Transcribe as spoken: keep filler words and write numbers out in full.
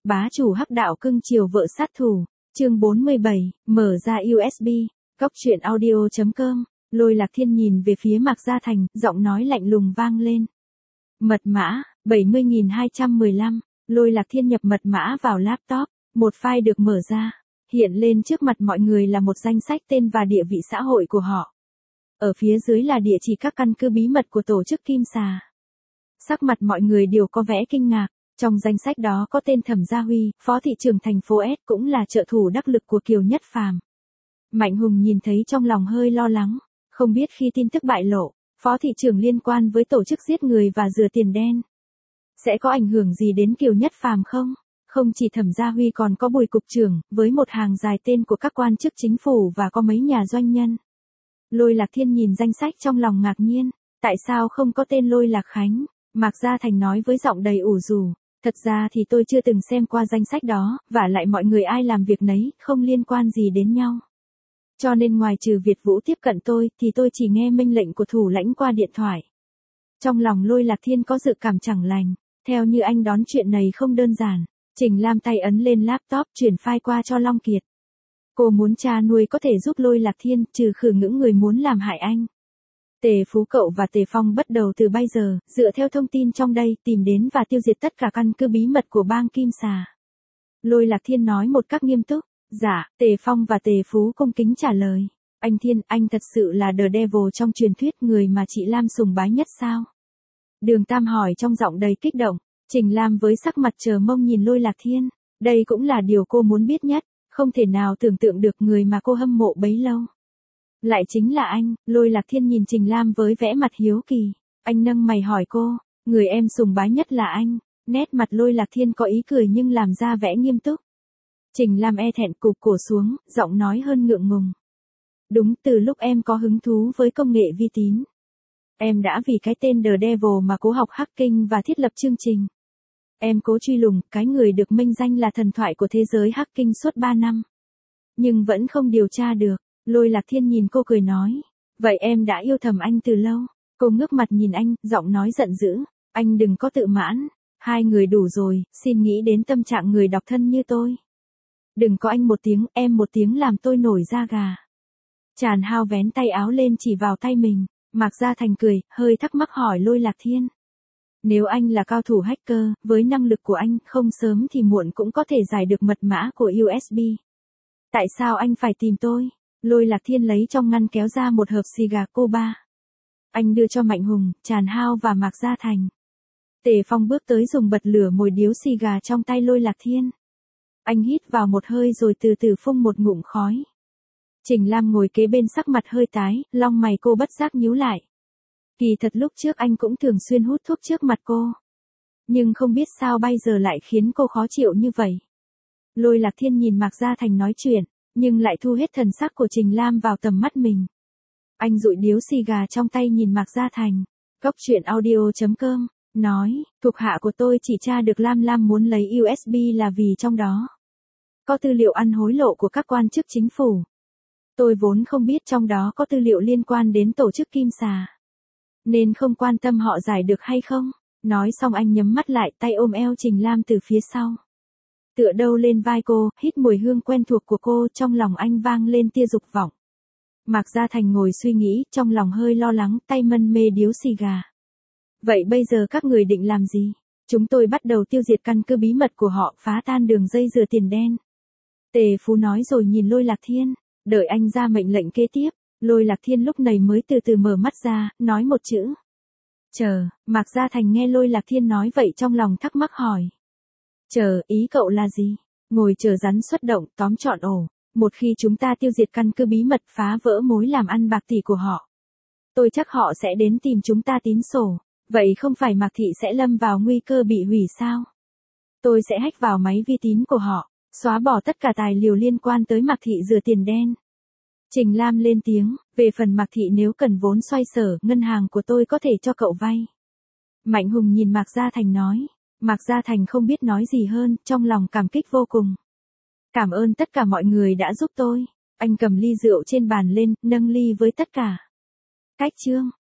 Bá chủ hắc đạo cưng chiều vợ sát thủ, chương bốn mươi bảy, mở ra u ét bê, góc truyện audio chấm com, Lôi Lạc Thiên nhìn về phía Mạc Gia Thành, giọng nói lạnh lùng vang lên. Mật mã, bảy mươi nghìn hai trăm mười lăm, Lôi Lạc Thiên nhập mật mã vào laptop, một file được mở ra, hiện lên trước mặt mọi người là một danh sách tên và địa vị xã hội của họ. Ở phía dưới là địa chỉ các căn cứ bí mật của tổ chức Kim Xà. Sắc mặt mọi người đều có vẻ kinh ngạc. Trong danh sách đó có tên Thẩm Gia Huy, phó thị trưởng thành phố S, cũng là trợ thủ đắc lực của Kiều Nhất Phàm. Mạnh Hùng nhìn thấy trong lòng hơi lo lắng, không biết khi tin tức bại lộ, phó thị trưởng liên quan với tổ chức giết người và rửa tiền đen, sẽ có ảnh hưởng gì đến Kiều Nhất Phàm không? Không chỉ Thẩm Gia Huy còn có Bùi cục trưởng, với một hàng dài tên của các quan chức chính phủ và có mấy nhà doanh nhân. Lôi Lạc Thiên nhìn danh sách trong lòng ngạc nhiên, tại sao không có tên Lôi Lạc Khánh? Mạc Gia Thành nói với giọng đầy ủ rũ. Thật ra thì tôi chưa từng xem qua danh sách đó, và lại mọi người ai làm việc nấy, không liên quan gì đến nhau. Cho nên ngoài trừ Việt Vũ tiếp cận tôi, thì tôi chỉ nghe mệnh lệnh của thủ lãnh qua điện thoại. Trong lòng Lôi Lạc Thiên có dự cảm chẳng lành, theo như anh đón chuyện này không đơn giản. Trình Lam tay ấn lên laptop chuyển file qua cho Long Kiệt. Cô muốn cha nuôi có thể giúp Lôi Lạc Thiên, trừ khử những người muốn làm hại anh. Tề Phú Cậu và Tề Phong bắt đầu từ bây giờ, dựa theo thông tin trong đây, tìm đến và tiêu diệt tất cả căn cứ bí mật của bang Kim Xà. Lôi Lạc Thiên nói một cách nghiêm túc. Dạ, Tề Phong và Tề Phú cung kính trả lời. Anh Thiên, anh thật sự là The Devil trong truyền thuyết, người mà chị Lam sùng bái nhất sao? Đường Tam hỏi trong giọng đầy kích động. Trình Lam với sắc mặt chờ mong nhìn Lôi Lạc Thiên. Đây cũng là điều cô muốn biết nhất, không thể nào tưởng tượng được người mà cô hâm mộ bấy lâu. Lại chính là anh. Lôi Lạc Thiên nhìn Trình Lam với vẻ mặt hiếu kỳ. Anh nâng mày hỏi cô, người em sùng bái nhất là anh. Nét mặt Lôi Lạc Thiên có ý cười nhưng làm ra vẻ nghiêm túc. Trình Lam e thẹn cụp cổ xuống, giọng nói hơn ngượng ngùng. Đúng, từ lúc em có hứng thú với công nghệ vi tín, em đã vì cái tên The Devil mà cố học hacking và thiết lập chương trình. Em cố truy lùng cái người được minh danh là thần thoại của thế giới hacking suốt ba năm. Nhưng vẫn không điều tra được. Lôi Lạc Thiên nhìn cô cười nói. Vậy em đã yêu thầm anh từ lâu. Cô ngước mặt nhìn anh, giọng nói giận dữ. Anh đừng có tự mãn. Hai người đủ rồi, xin nghĩ đến tâm trạng người độc thân như tôi. Đừng có anh một tiếng, em một tiếng làm tôi nổi da gà. Tràn Hao vén tay áo lên chỉ vào tay mình. Mạc Gia Thành cười, hơi thắc mắc hỏi Lôi Lạc Thiên. Nếu anh là cao thủ hacker, với năng lực của anh, không sớm thì muộn cũng có thể giải được mật mã của u ét bê. Tại sao anh phải tìm tôi? Lôi Lạc Thiên lấy trong ngăn kéo ra một hộp xì gà Cuba. Anh đưa cho Mạnh Hùng, Tràn Hao và Mạc Gia Thành. Tề Phong bước tới dùng bật lửa mồi điếu xì gà trong tay Lôi Lạc Thiên. Anh hít vào một hơi rồi từ từ phun một ngụm khói. Trình Lam ngồi kế bên sắc mặt hơi tái, lông mày cô bất giác nhíu lại. Kỳ thật lúc trước anh cũng thường xuyên hút thuốc trước mặt cô. Nhưng không biết sao bây giờ lại khiến cô khó chịu như vậy. Lôi Lạc Thiên nhìn Mạc Gia Thành nói chuyện, nhưng lại thu hết thần sắc của Trình Lam vào tầm mắt mình. Anh dụi điếu xì gà trong tay nhìn Mạc Gia Thành. Góc truyện audio chấm com, nói, thuộc hạ của tôi chỉ tra được Lam Lam muốn lấy u ét bê là vì trong đó có tư liệu ăn hối lộ của các quan chức chính phủ. Tôi vốn không biết trong đó có tư liệu liên quan đến tổ chức Kim Xà, nên không quan tâm họ giải được hay không. Nói xong anh nhắm mắt lại, tay ôm eo Trình Lam từ phía sau. Tựa đầu lên vai cô, hít mùi hương quen thuộc của cô, trong lòng anh vang lên tia dục vọng. Mạc Gia Thành ngồi suy nghĩ, trong lòng hơi lo lắng, tay mân mê điếu xì gà. Vậy bây giờ các người định làm gì? Chúng tôi bắt đầu tiêu diệt căn cứ bí mật của họ, phá tan đường dây rửa tiền đen. Tề Phú nói rồi nhìn Lôi Lạc Thiên, đợi anh ra mệnh lệnh kế tiếp. Lôi Lạc Thiên lúc này mới từ từ mở mắt ra, nói một chữ. Chờ. Mạc Gia Thành nghe Lôi Lạc Thiên nói vậy trong lòng thắc mắc hỏi. Chờ, ý cậu là gì? Ngồi chờ rắn xuất động, tóm trọn ổ. Một khi chúng ta tiêu diệt căn cứ bí mật, phá vỡ mối làm ăn bạc tỷ của họ, tôi chắc họ sẽ đến tìm chúng ta tín sổ. Vậy không phải Mạc Thị sẽ lâm vào nguy cơ bị hủy sao? Tôi sẽ hack vào máy vi tín của họ, xóa bỏ tất cả tài liệu liên quan tới Mạc Thị rửa tiền đen. Trình Lam lên tiếng, về phần Mạc Thị nếu cần vốn xoay sở, ngân hàng của tôi có thể cho cậu vay. Mạnh Hùng nhìn Mạc Gia Thành nói. Mạc Gia Thành không biết nói gì hơn, trong lòng cảm kích vô cùng. Cảm ơn tất cả mọi người đã giúp tôi. Anh cầm ly rượu trên bàn lên, nâng ly với tất cả. Cách chương.